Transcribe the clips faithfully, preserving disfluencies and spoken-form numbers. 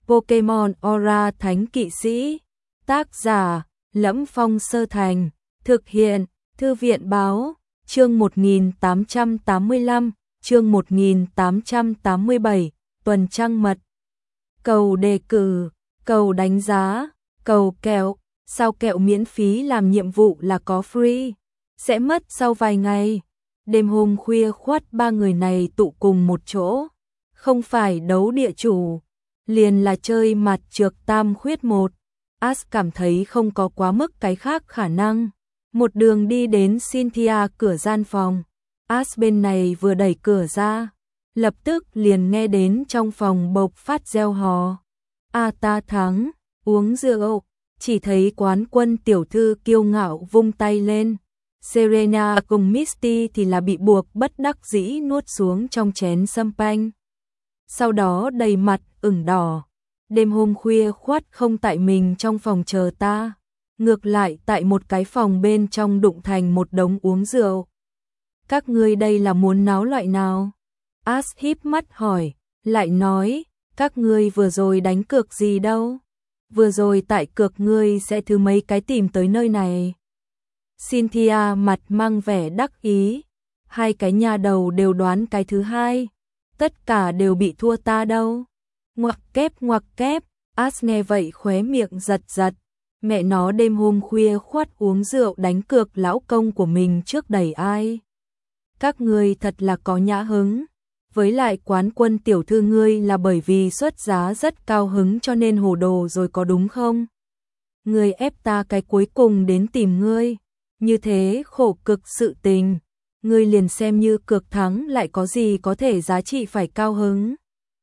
Pokemon Aura Thánh Kỵ Sĩ. Tác giả: Lẫm Phong Sơ Thành. Thực hiện: Thư viện Báo. Chương một nghìn tám trăm tám mươi lăm, chương một nghìn tám trăm tám mươi bảy, tuần trăng mật. Cầu đề cử, cầu đánh giá, cầu kẹo, sao kẹo miễn phí làm nhiệm vụ là có free, sẽ mất sau vài ngày. Đêm hôm khuya khoắt ba người này tụ cùng một chỗ, không phải đấu địa chủ, liền là chơi mặt trược tam khuyết một. Ash cảm thấy không có quá mức cái khác khả năng. Một đường đi đến Cynthia cửa gian phòng. Ash bên này vừa đẩy cửa ra, lập tức liền nghe đến trong phòng bộc phát reo hò. A ta thắng, uống rượu. Chỉ thấy quán quân tiểu thư kiêu ngạo vung tay lên. Serena cùng Misty thì là bị buộc bất đắc dĩ nuốt xuống trong chén champagne. Sau đó đầy mặt ửng đỏ. Đêm hôm khuya khoắt không tại mình trong phòng chờ ta, ngược lại tại một cái phòng bên trong đụng thành một đống uống rượu. Các ngươi đây là muốn náo loại nào? Ash híp mắt hỏi, lại nói, các ngươi vừa rồi đánh cược gì đâu? Vừa rồi tại cược ngươi sẽ thứ mấy cái tìm tới nơi này. Cynthia mặt mang vẻ đắc ý, hai cái nhà đầu đều đoán cái thứ hai, tất cả đều bị thua ta đâu. Ngoặc kép ngoặc kép, Ash nghe vậy khóe miệng giật giật, mẹ nó đêm hôm khuya khoắt uống rượu đánh cược lão công của mình trước đẩy ai. Các ngươi thật là có nhã hứng, với lại quán quân tiểu thư ngươi là bởi vì xuất giá rất cao hứng cho nên hồ đồ rồi có đúng không? Ngươi ép ta cái cuối cùng đến tìm ngươi, như thế khổ cực sự tình, ngươi liền xem như cược thắng lại có gì có thể giá trị phải cao hứng.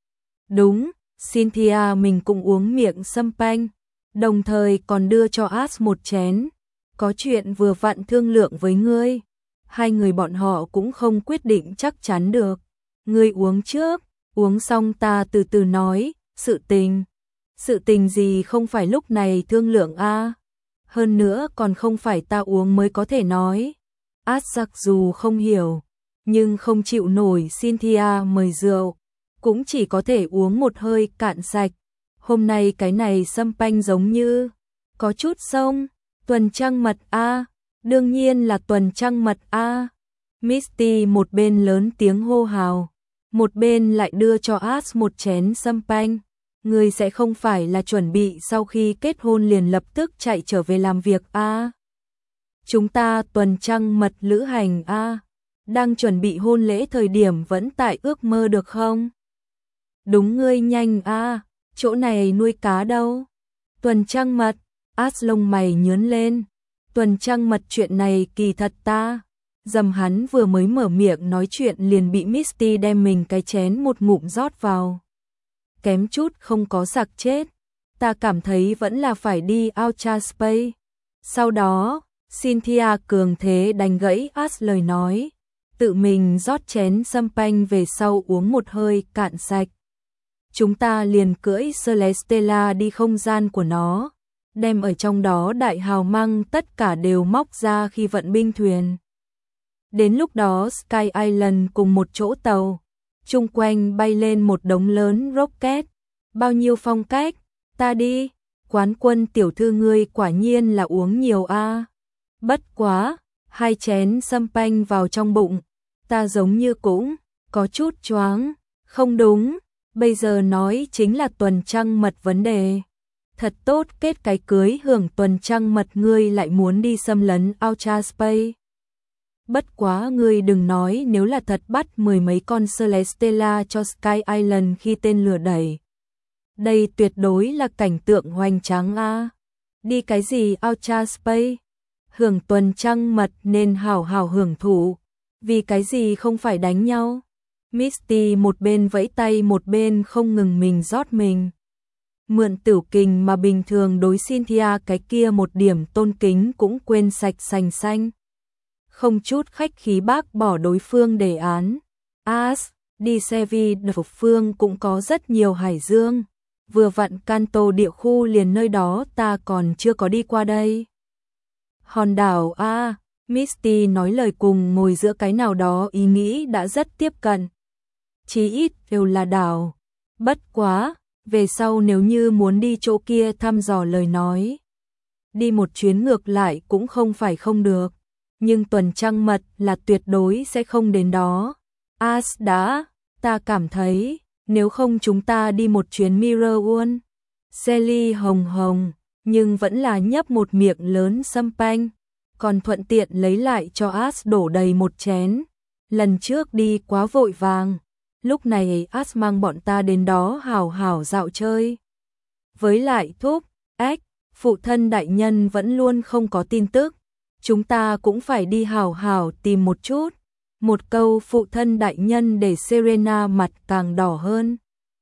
Đúng, Cynthia mình cũng uống miệng champagne, đồng thời còn đưa cho Ash một chén, có chuyện vừa vặn thương lượng với ngươi. Hai người bọn họ cũng không quyết định chắc chắn được. Ngươi uống trước, uống xong ta từ từ nói, sự tình. Sự tình gì không phải lúc này thương lượng a? À? Hơn nữa còn không phải ta uống mới có thể nói. Ash mặc dù không hiểu, nhưng không chịu nổi Cynthia mời rượu, cũng chỉ có thể uống một hơi cạn sạch. Hôm nay cái này champagne giống như có chút sông, tuần trăng mật a, à? Đương nhiên là tuần trăng mật a. À? Misty một bên lớn tiếng hô hào, một bên lại đưa cho Ash một chén champagne. Ngươi sẽ không phải là chuẩn bị sau khi kết hôn liền lập tức chạy trở về làm việc a? À? Chúng ta tuần trăng mật lữ hành a, à? Đang chuẩn bị hôn lễ thời điểm vẫn tại ước mơ được không? Đúng ngươi nhanh a, à? Chỗ này nuôi cá đâu? Tuần trăng mật, Ash lông mày nhướng lên. Tuần trăng mật chuyện này kỳ thật ta. Dầm hắn vừa mới mở miệng nói chuyện liền bị Misty đem mình cái chén một ngụm rót vào. Kém chút không có sặc chết. Ta cảm thấy vẫn là phải đi Outer Space. Sau đó, Cynthia cường thế đánh gãy Ash lời nói. Tự mình rót chén champagne về sau uống một hơi cạn sạch. Chúng ta liền cưỡi Celestella đi không gian của nó, đem ở trong đó đại hào măng tất cả đều móc ra khi vận binh thuyền. Đến lúc đó Sky Island cùng một chỗ tàu, chung quanh bay lên một đống lớn rocket, bao nhiêu phong cách, ta đi, quán quân tiểu thư ngươi quả nhiên là uống nhiều a. À. Bất quá, hai chén champagne vào trong bụng, ta giống như cũng có chút choáng, không đúng, bây giờ nói chính là tuần trăng mật vấn đề. Thật tốt kết cái cưới hưởng tuần trăng mật ngươi lại muốn đi xâm lấn Outer Space. Bất quá ngươi đừng nói nếu là thật bắt mười mấy con Celestella cho Sky Island khi tên lửa đẩy. Đây tuyệt đối là cảnh tượng hoành tráng a. À. Đi cái gì Outer Space? Hưởng tuần trăng mật nên hảo hảo hưởng thụ. Vì cái gì không phải đánh nhau? Misty một bên vẫy tay một bên không ngừng mình rót mình. Mượn tửu kình mà bình thường đối Cynthia cái kia một điểm tôn kính cũng quên sạch sành xanh. Không chút khách khí bác bỏ đối phương đề án. Ash, đi xe vi độc phương cũng có rất nhiều hải dương. Vừa vặn Kanto địa khu liền nơi đó ta còn chưa có đi qua đây. Hòn đảo a, à, Misty nói lời cùng ngồi giữa cái nào đó ý nghĩ đã rất tiếp cận. Chí ít đều là đảo. Bất quá, về sau nếu như muốn đi chỗ kia thăm dò lời nói. Đi một chuyến ngược lại cũng không phải không được, nhưng tuần trăng mật là tuyệt đối sẽ không đến đó. As đã, ta cảm thấy, nếu không chúng ta đi một chuyến Mirror World. Sally hồng hồng, nhưng vẫn là nhấp một miệng lớn champagne, còn thuận tiện lấy lại cho As đổ đầy một chén. Lần trước đi quá vội vàng, lúc này As mang bọn ta đến đó hào hào dạo chơi. Với lại thúc, ếch, phụ thân đại nhân vẫn luôn không có tin tức, chúng ta cũng phải đi hào hào tìm một chút. Một câu phụ thân đại nhân để Serena mặt càng đỏ hơn.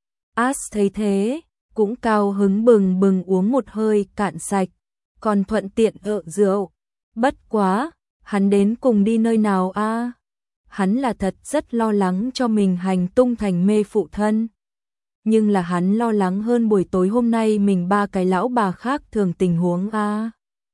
As thấy thế, cũng cao hứng bừng bừng uống một hơi cạn sạch, còn thuận tiện ợ rượu. Bất quá, hắn đến cùng đi nơi nào a? À? Hắn là thật rất lo lắng cho mình hành tung thành mê phụ thân. Nhưng là hắn lo lắng hơn buổi tối hôm nay mình ba cái lão bà khác thường tình huống a. À?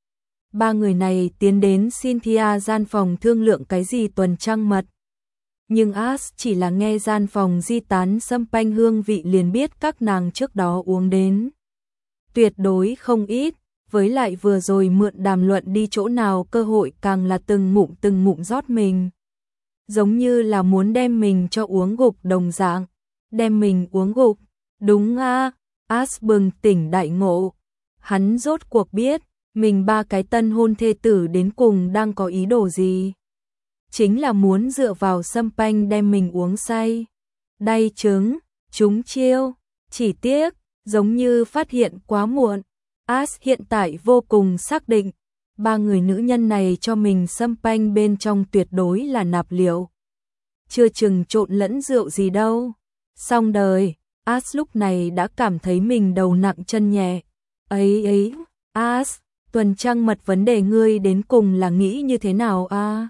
Ba người này tiến đến Cynthia gian phòng thương lượng cái gì tuần trăng mật. Nhưng As chỉ là nghe gian phòng di tán champagne hương vị liền biết các nàng trước đó uống đến. Tuyệt đối không ít, với lại vừa rồi mượn đàm luận đi chỗ nào cơ hội càng là từng ngụm từng ngụm rót mình. Giống như là muốn đem mình cho uống gục đồng dạng, đem mình uống gục. Đúng a, As bừng tỉnh đại ngộ. Hắn rốt cuộc biết, mình ba cái tân hôn thê tử đến cùng đang có ý đồ gì. Chính là muốn dựa vào champagne đem mình uống say. Đay trứng, trúng chiêu, chỉ tiếc, giống như phát hiện quá muộn. As hiện tại vô cùng xác định, ba người nữ nhân này cho mình champagne bên trong tuyệt đối là nạp liệu. Chưa chừng trộn lẫn rượu gì đâu. Xong đời, As lúc này đã cảm thấy mình đầu nặng chân nhẹ. Ấy ấy, As, tuần trăng mật vấn đề ngươi đến cùng là nghĩ như thế nào a? À?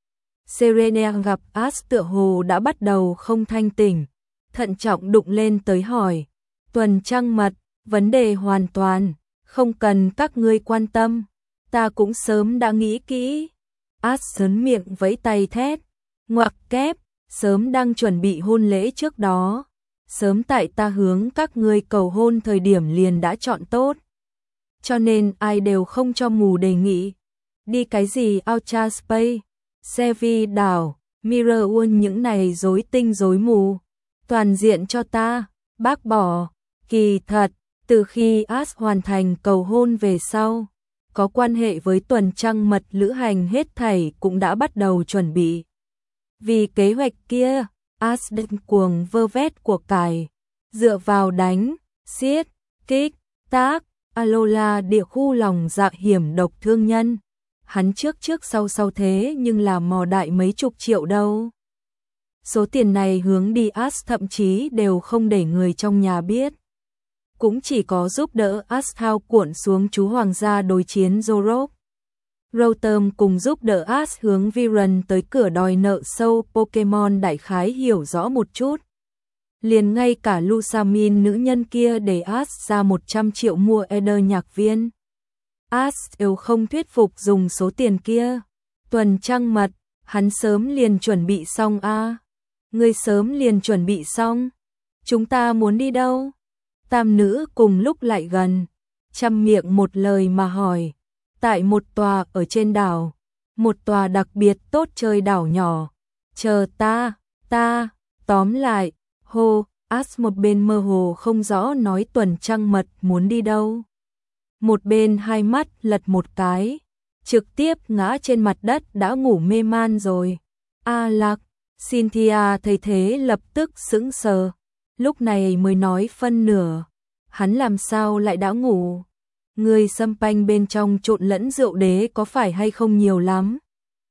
Serena gặp As tựa hồ đã bắt đầu không thanh tỉnh, thận trọng đụng lên tới hỏi. Tuần trăng mật, vấn đề hoàn toàn, không cần các ngươi quan tâm, ta cũng sớm đã nghĩ kỹ. As sớn miệng vẫy tay thét, ngoặc kép, sớm đang chuẩn bị hôn lễ trước đó, sớm tại ta hướng các ngươi cầu hôn thời điểm liền đã chọn tốt. Cho nên ai đều không cho mù đề nghị, đi cái gì Outer Space, Sevi đảo, Mirror World những này rối tinh rối mù, toàn diện cho ta, bác bỏ. Kỳ thật, từ khi As hoàn thành cầu hôn về sau, có quan hệ với tuần trăng mật lữ hành hết thảy cũng đã bắt đầu chuẩn bị. Vì kế hoạch kia, As điên cuồng vơ vét của cải, dựa vào đánh, xiết, kích, tác, Alola địa khu lòng dạ hiểm độc thương nhân. Hắn trước trước sau sau thế nhưng là mò đại mấy chục triệu đâu. Số tiền này hướng đi As thậm chí đều không để người trong nhà biết. Cũng chỉ có giúp đỡ As thao cuộn xuống chú hoàng gia đối chiến Zoroark. Rotom cùng giúp đỡ As hướng Viren tới cửa đòi nợ sâu Pokemon đại khái hiểu rõ một chút. Liền ngay cả Lusamin nữ nhân kia để As ra một trăm triệu mua Eder nhạc viên. As đều không thuyết phục dùng số tiền kia. Tuần trăng mật, hắn sớm liền chuẩn bị xong a. À. Ngươi sớm liền chuẩn bị xong. Chúng ta muốn đi đâu? Tam nữ cùng lúc lại gần, chăm miệng một lời mà hỏi. Tại một tòa ở trên đảo, một tòa đặc biệt tốt chơi đảo nhỏ. Chờ ta, ta, tóm lại, hô, As một bên mơ hồ không rõ nói tuần trăng mật muốn đi đâu. Một bên hai mắt lật một cái, trực tiếp ngã trên mặt đất đã ngủ mê man rồi. A Lạc, Cynthia thấy thế lập tức sững sờ, lúc này mới nói phân nửa. Hắn làm sao lại đã ngủ? Người champagne bên trong trộn lẫn rượu đế có phải hay không nhiều lắm?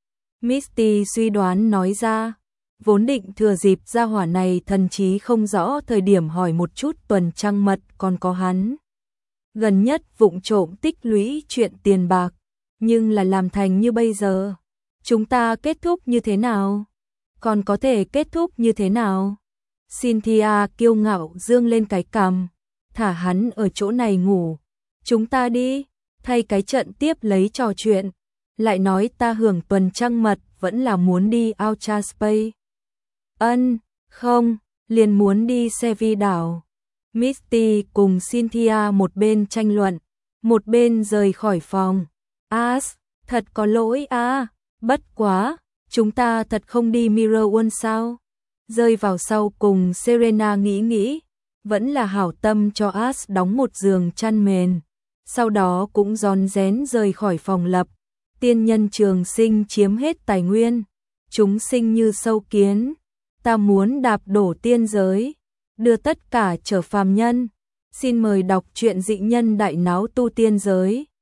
Misty suy đoán nói ra, vốn định thừa dịp gia hỏa này thần trí không rõ thời điểm hỏi một chút tuần trăng mật còn có hắn. Gần nhất vụng trộm tích lũy chuyện tiền bạc, nhưng là làm thành như bây giờ. Chúng ta kết thúc như thế nào? Còn có thể kết thúc như thế nào? Cynthia kiêu ngạo dương lên cái cằm, thả hắn ở chỗ này ngủ. Chúng ta đi, thay cái trận tiếp lấy trò chuyện. Lại nói ta hưởng tuần trăng mật vẫn là muốn đi Outer Space. Ân, không, liền muốn đi Sevi đảo. Misty cùng Cynthia một bên tranh luận, một bên rời khỏi phòng. As, thật có lỗi à, bất quá, chúng ta thật không đi Mirror World sao? Rơi vào sau cùng Serena nghĩ nghĩ, vẫn là hảo tâm cho As đóng một giường chăn mền, sau đó cũng rón rén rời khỏi phòng lập. Tiên nhân trường sinh chiếm hết tài nguyên, chúng sinh như sâu kiến, ta muốn đạp đổ tiên giới, đưa tất cả trở phàm nhân. Xin mời đọc truyện Dị Nhân Đại Náo Tu Tiên Giới.